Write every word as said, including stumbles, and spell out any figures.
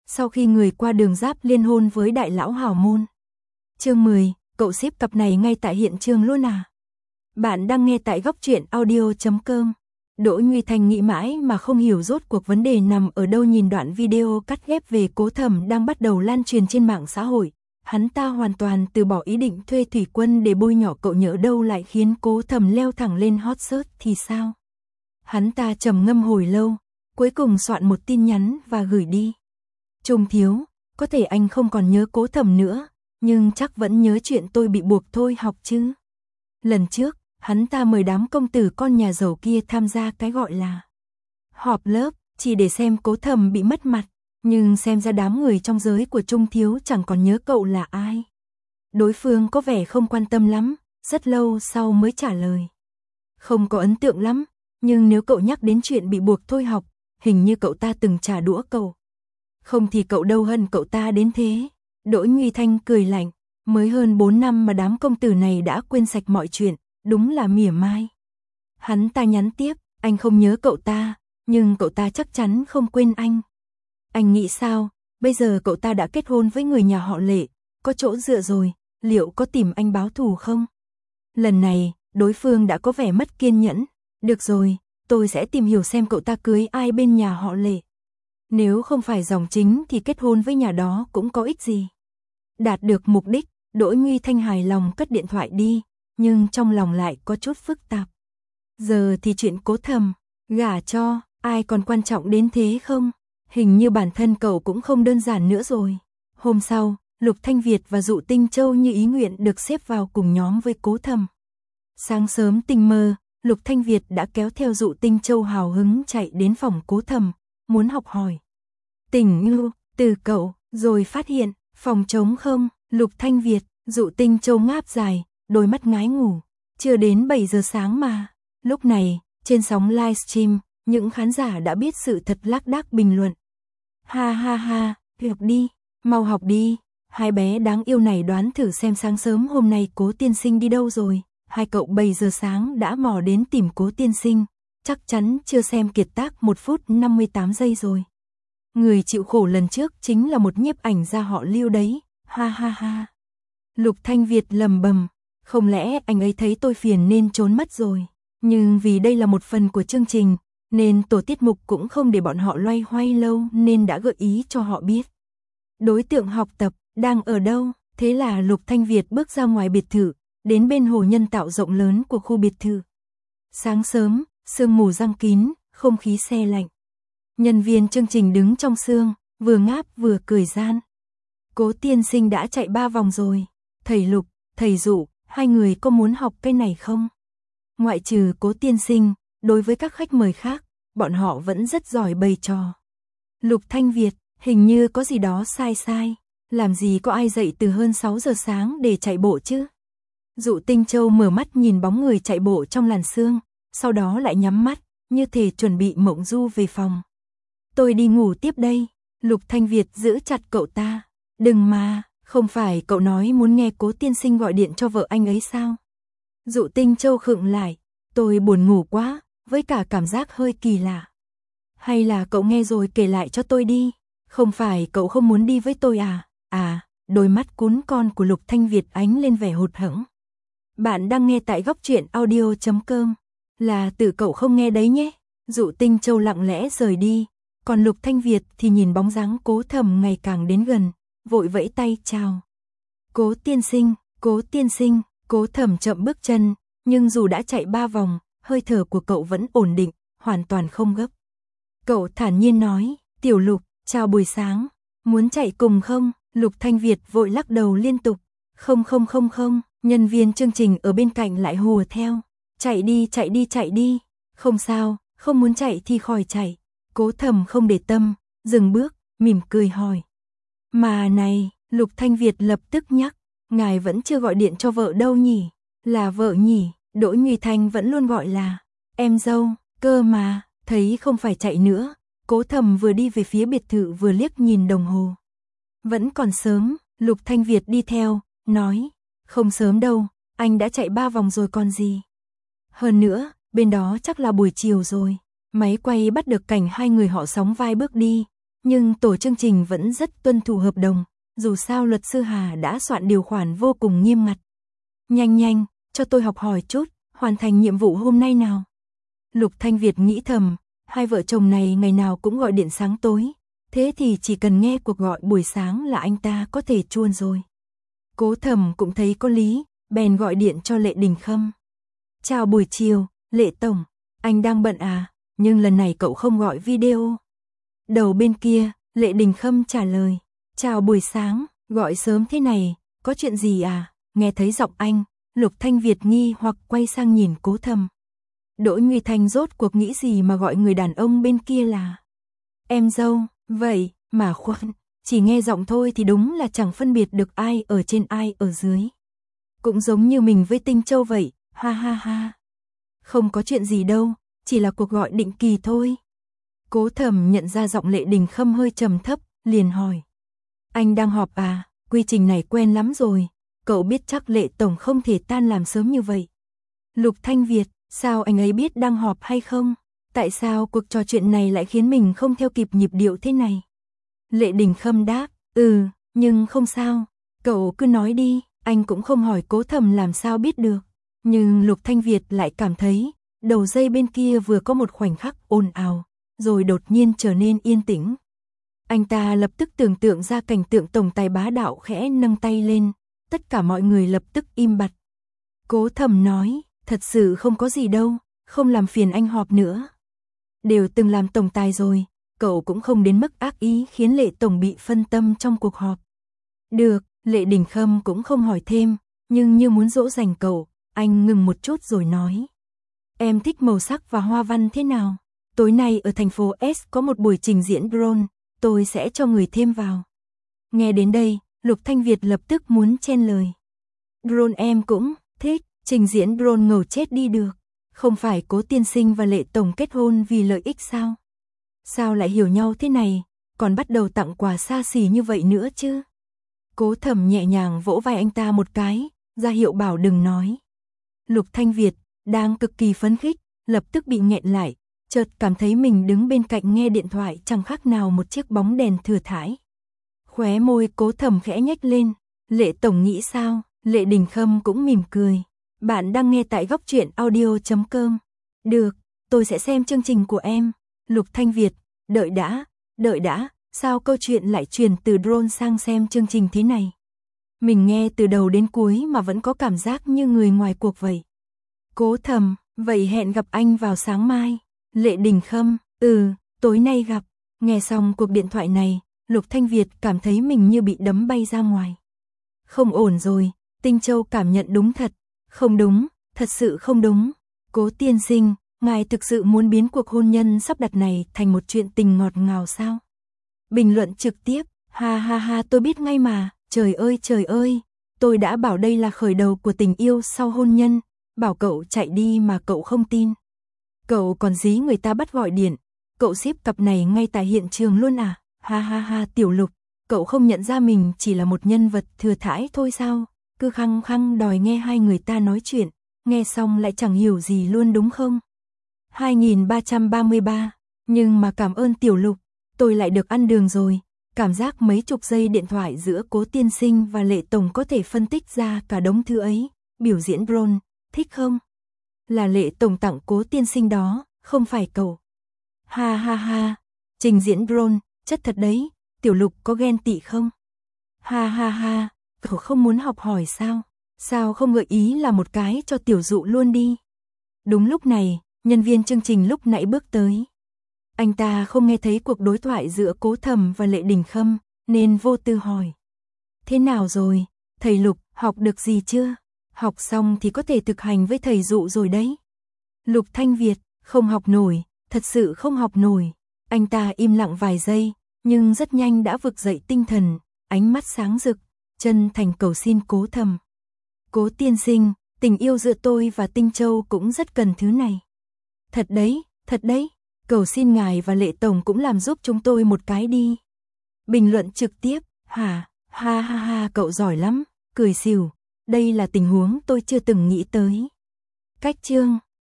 sau khi người qua đường Giáp liên hôn với đại lão hào môn. Chương mười, cậu ship cặp này ngay tại hiện trường luôn à? Bạn đang nghe tại góc truyện audio chấm com. Đỗ Nhuy Thanh nghĩ mãi mà không hiểu rốt cuộc vấn đề nằm ở đâu, nhìn đoạn video cắt ghép về Cố Thầm đang bắt đầu lan truyền trên mạng xã hội. Hắn ta hoàn toàn từ bỏ ý định thuê thủy quân để bôi nhọ cậu, nhỡ đâu lại khiến Cố Thầm leo thẳng lên hot search thì sao? Hắn ta trầm ngâm hồi lâu, cuối cùng soạn một tin nhắn và gửi đi. Trung thiếu, có thể anh không còn nhớ Cố Thầm nữa, nhưng chắc vẫn nhớ chuyện tôi bị buộc thôi học chứ. Lần trước, hắn ta mời đám công tử con nhà giàu kia tham gia cái gọi là họp lớp, chỉ để xem Cố Thầm bị mất mặt, nhưng xem ra đám người trong giới của Trung thiếu chẳng còn nhớ cậu là ai. Đối phương có vẻ không quan tâm lắm, rất lâu sau mới trả lời. Không có ấn tượng lắm, nhưng nếu cậu nhắc đến chuyện bị buộc thôi học, hình như cậu ta từng trả đũa cậu. Không thì cậu đâu hận cậu ta đến thế. Đỗ Nhuy Thanh cười lạnh, mới hơn bốn năm mà đám công tử này đã quên sạch mọi chuyện, đúng là mỉa mai. Hắn ta nhắn tiếp, anh không nhớ cậu ta, nhưng cậu ta chắc chắn không quên anh. Anh nghĩ sao, bây giờ cậu ta đã kết hôn với người nhà họ Lệ, có chỗ dựa rồi, liệu có tìm anh báo thù không? Lần này, đối phương đã có vẻ mất kiên nhẫn. Được rồi, tôi sẽ tìm hiểu xem cậu ta cưới ai bên nhà họ Lệ. Nếu không phải dòng chính thì kết hôn với nhà đó cũng có ích gì. Đạt được mục đích, Đỗ Nhuy Thanh hài lòng cất điện thoại đi, nhưng trong lòng lại có chút phức tạp. Giờ thì chuyện Cố Thầm, gả cho, ai còn quan trọng đến thế không? Hình như bản thân cậu cũng không đơn giản nữa rồi. Hôm sau, Lục Thanh Việt và Dụ Tinh Châu như ý nguyện được xếp vào cùng nhóm với Cố Thầm. Sáng sớm tinh mơ, Lục Thanh Việt đã kéo theo Dụ Tinh Châu hào hứng chạy đến phòng Cố Thầm, muốn học hỏi tình yêu từ cậu, rồi phát hiện phòng trống không. Lục Thanh Việt, Dụ Tinh Châu ngáp dài, đôi mắt ngái ngủ. Chưa đến bảy giờ sáng mà. Lúc này, trên sóng livestream, những khán giả đã biết sự thật lác đác bình luận. Ha ha ha, học đi, mau học đi. Hai bé đáng yêu này đoán thử xem sáng sớm hôm nay Cố tiên sinh đi đâu rồi. Hai cậu bảy giờ sáng đã mò đến tìm Cố tiên sinh, chắc chắn chưa xem kiệt tác một phút năm mươi tám giây rồi. Người chịu khổ lần trước chính là một nhiếp ảnh gia họ Lưu đấy, ha ha ha. Lục Thanh Việt lầm bầm, không lẽ anh ấy thấy tôi phiền nên trốn mất rồi. Nhưng vì đây là một phần của chương trình, nên tổ tiết mục cũng không để bọn họ loay hoay lâu, nên đã gợi ý cho họ biết đối tượng học tập đang ở đâu. Thế là Lục Thanh Việt bước ra ngoài biệt thự, đến bên hồ nhân tạo rộng lớn của khu biệt thự. Sáng sớm, sương mù giăng kín, không khí se lạnh. Nhân viên chương trình đứng trong sương, vừa ngáp vừa cười gian. Cố tiên sinh đã chạy ba vòng rồi. Thầy Lục, thầy Dụ, hai người có muốn học cái này không? Ngoại trừ Cố tiên sinh, đối với các khách mời khác, bọn họ vẫn rất giỏi bày trò. Lục Thanh Việt, hình như có gì đó sai sai. Làm gì có ai dậy từ hơn sáu giờ sáng để chạy bộ chứ? Dụ Tinh Châu mở mắt nhìn bóng người chạy bộ trong làn sương, sau đó lại nhắm mắt, như thể chuẩn bị mộng du về phòng. Tôi đi ngủ tiếp đây. Lục Thanh Việt giữ chặt cậu ta. Đừng mà, không phải cậu nói muốn nghe Cố tiên sinh gọi điện cho vợ anh ấy sao? Dụ Tinh Châu khựng lại. Tôi buồn ngủ quá, với cả cảm giác hơi kỳ lạ. Hay là cậu nghe rồi kể lại cho tôi đi. Không phải cậu không muốn đi với tôi à? À, đôi mắt cún con của Lục Thanh Việt ánh lên vẻ hụt hẫng. Bạn đang nghe tại góc truyện audio chấm com. Là tự cậu không nghe đấy nhé. Dụ Tinh Châu lặng lẽ rời đi, còn Lục Thanh Việt thì nhìn bóng dáng Cố Thầm ngày càng đến gần, vội vẫy tay chào. Cố tiên sinh, Cố tiên sinh. Cố Thầm chậm bước chân, nhưng dù đã chạy ba vòng, hơi thở của cậu vẫn ổn định, hoàn toàn không gấp. Cậu thản nhiên nói, Tiểu Lục, chào buổi sáng, muốn chạy cùng không? Lục Thanh Việt vội lắc đầu liên tục. Không không không không. Nhân viên chương trình ở bên cạnh lại hùa theo. Chạy đi chạy đi chạy đi. Không sao, không muốn chạy thì khỏi chạy. Cố Thầm không để tâm, dừng bước, mỉm cười hỏi. Mà này, Lục Thanh Việt lập tức nhắc. Ngài vẫn chưa gọi điện cho vợ đâu nhỉ? Là vợ nhỉ? Đỗ Nhuy Thanh vẫn luôn gọi là em dâu, cơ mà. Thấy không phải chạy nữa, Cố Thầm vừa đi về phía biệt thự vừa liếc nhìn đồng hồ. Vẫn còn sớm. Lục Thanh Việt đi theo, nói. Không sớm đâu, anh đã chạy ba vòng rồi còn gì. Hơn nữa, bên đó chắc là buổi chiều rồi. Máy quay bắt được cảnh hai người họ sóng vai bước đi. nhưng tổ chương trình vẫn rất tuân thủ hợp đồng, dù sao luật sư Hà đã soạn điều khoản vô cùng nghiêm ngặt. Nhanh nhanh, cho tôi học hỏi chút, hoàn thành nhiệm vụ hôm nay nào. Lục Thanh Việt nghĩ thầm, hai vợ chồng này ngày nào cũng gọi điện sáng tối, thế thì chỉ cần nghe cuộc gọi buổi sáng là anh ta có thể chuôn rồi. Cố Thầm cũng thấy có lý, bèn gọi điện cho Lệ Đình Khâm. Chào buổi chiều, Lệ Tổng, anh đang bận à, nhưng lần này cậu không gọi video. Đầu bên kia, Lệ Đình Khâm trả lời, chào buổi sáng, gọi sớm thế này, có chuyện gì à, nghe thấy giọng anh, Lục Thanh Việt nghi hoặc quay sang nhìn Cố Thầm. Đỗ Nhuy Thanh rốt cuộc nghĩ gì mà gọi người đàn ông bên kia là em dâu, vậy mà khoan, chỉ nghe giọng thôi thì đúng là chẳng phân biệt được ai ở trên ai ở dưới. Cũng giống như mình với Tinh Châu vậy, ha ha ha. Không có chuyện gì đâu, chỉ là cuộc gọi định kỳ thôi. Cố Thầm nhận ra giọng Lệ Đình Khâm hơi trầm thấp, liền hỏi. Anh đang họp à, quy trình này quen lắm rồi, cậu biết chắc Lệ Tổng không thể tan làm sớm như vậy. Lục Thanh Việt, sao anh ấy biết đang họp hay không? Tại sao cuộc trò chuyện này lại khiến mình không theo kịp nhịp điệu thế này? Lệ Đình Khâm đáp, ừ, nhưng không sao, cậu cứ nói đi, anh cũng không hỏi Cố Thầm làm sao biết được. Nhưng Lục Thanh Việt lại cảm thấy, đầu dây bên kia vừa có một khoảnh khắc ồn ào, rồi đột nhiên trở nên yên tĩnh. Anh ta lập tức tưởng tượng ra cảnh tượng tổng tài bá đạo khẽ nâng tay lên, tất cả mọi người lập tức im bặt. Cố Thầm nói, thật sự không có gì đâu, không làm phiền anh họp nữa. Đều từng làm tổng tài rồi, cậu cũng không đến mức ác ý khiến Lệ Tổng bị phân tâm trong cuộc họp. Được, Lệ Đình Khâm cũng không hỏi thêm, nhưng như muốn dỗ dành cậu, anh ngừng một chút rồi nói. Em thích màu sắc và hoa văn thế nào? Tối nay ở thành phố S có một buổi trình diễn drone, tôi sẽ cho người thêm vào. Nghe đến đây, Lục Thanh Việt lập tức muốn chen lời. Drone em cũng thích, trình diễn drone ngầu chết đi được. Không phải Cố tiên sinh và Lệ Tổng kết hôn vì lợi ích sao? Sao lại hiểu nhau thế này, còn bắt đầu tặng quà xa xỉ như vậy nữa chứ? Cố Thầm nhẹ nhàng vỗ vai anh ta một cái, ra hiệu bảo đừng nói. Lục Thanh Việt, đang cực kỳ phấn khích, lập tức bị nghẹn lại, chợt cảm thấy mình đứng bên cạnh nghe điện thoại chẳng khác nào một chiếc bóng đèn thừa thãi. Khóe môi Cố Thầm khẽ nhếch lên, Lệ Tổng nghĩ sao? Lệ Đình Khâm cũng mỉm cười. Bạn đang nghe tại góc truyện audio chấm com. Được, tôi sẽ xem chương trình của em. Lục Thanh Việt, đợi đã, đợi đã, sao câu chuyện lại truyền từ drone sang xem chương trình thế này? Mình nghe từ đầu đến cuối mà vẫn có cảm giác như người ngoài cuộc vậy. Cố Thầm, vậy hẹn gặp anh vào sáng mai. Lệ Đình Khâm, ừ, tối nay gặp. Nghe xong cuộc điện thoại này, Lục Thanh Việt cảm thấy mình như bị đấm bay ra ngoài. Không ổn rồi, Tinh Châu cảm nhận đúng thật. Không đúng, thật sự không đúng. Cố tiên sinh, ngài thực sự muốn biến cuộc hôn nhân sắp đặt này thành một chuyện tình ngọt ngào sao? Bình luận trực tiếp, ha ha ha tôi biết ngay mà, trời ơi trời ơi, tôi đã bảo đây là khởi đầu của tình yêu sau hôn nhân, bảo cậu chạy đi mà cậu không tin. Cậu còn dí người ta bắt gọi điện, cậu ship cặp này ngay tại hiện trường luôn à? Ha ha ha Tiểu Lục, cậu không nhận ra mình chỉ là một nhân vật thừa thãi thôi sao? Cứ khăng khăng đòi nghe hai người ta nói chuyện, nghe xong lại chẳng hiểu gì luôn đúng không? hai nghìn ba trăm ba mươi ba, nhưng mà cảm ơn Tiểu Lục, tôi lại được ăn đường rồi, cảm giác mấy chục giây điện thoại giữa Cố tiên sinh và Lệ Tổng có thể phân tích ra cả đống thứ ấy, biểu diễn drone, thích không? Là Lệ Tổng tặng Cố tiên sinh đó, không phải cậu. Ha ha ha, trình diễn drone, chất thật đấy, Tiểu Lục có ghen tị không? Ha ha ha. Cậu không muốn học hỏi sao? Sao không gợi ý là một cái cho Tiểu Dụ luôn đi? Đúng lúc này, nhân viên chương trình lúc nãy bước tới. Anh ta không nghe thấy cuộc đối thoại giữa Cố Thầm và Lệ Đình Khâm, nên vô tư hỏi. Thế nào rồi? Thầy Lục, học được gì chưa? Học xong thì có thể thực hành với thầy Dụ rồi đấy. Lục Thanh Việt, không học nổi, thật sự không học nổi. Anh ta im lặng vài giây, nhưng rất nhanh đã vực dậy tinh thần, ánh mắt sáng rực. Chân thành cầu xin Cố Thầm. Cố tiên sinh, tình yêu giữa tôi và Tinh Châu cũng rất cần thứ này. Thật đấy, thật đấy, cầu xin ngài và Lệ Tổng cũng làm giúp chúng tôi một cái đi. Bình luận trực tiếp, hả, ha ha ha cậu giỏi lắm, cười xỉu, đây là tình huống tôi chưa từng nghĩ tới. Cách chương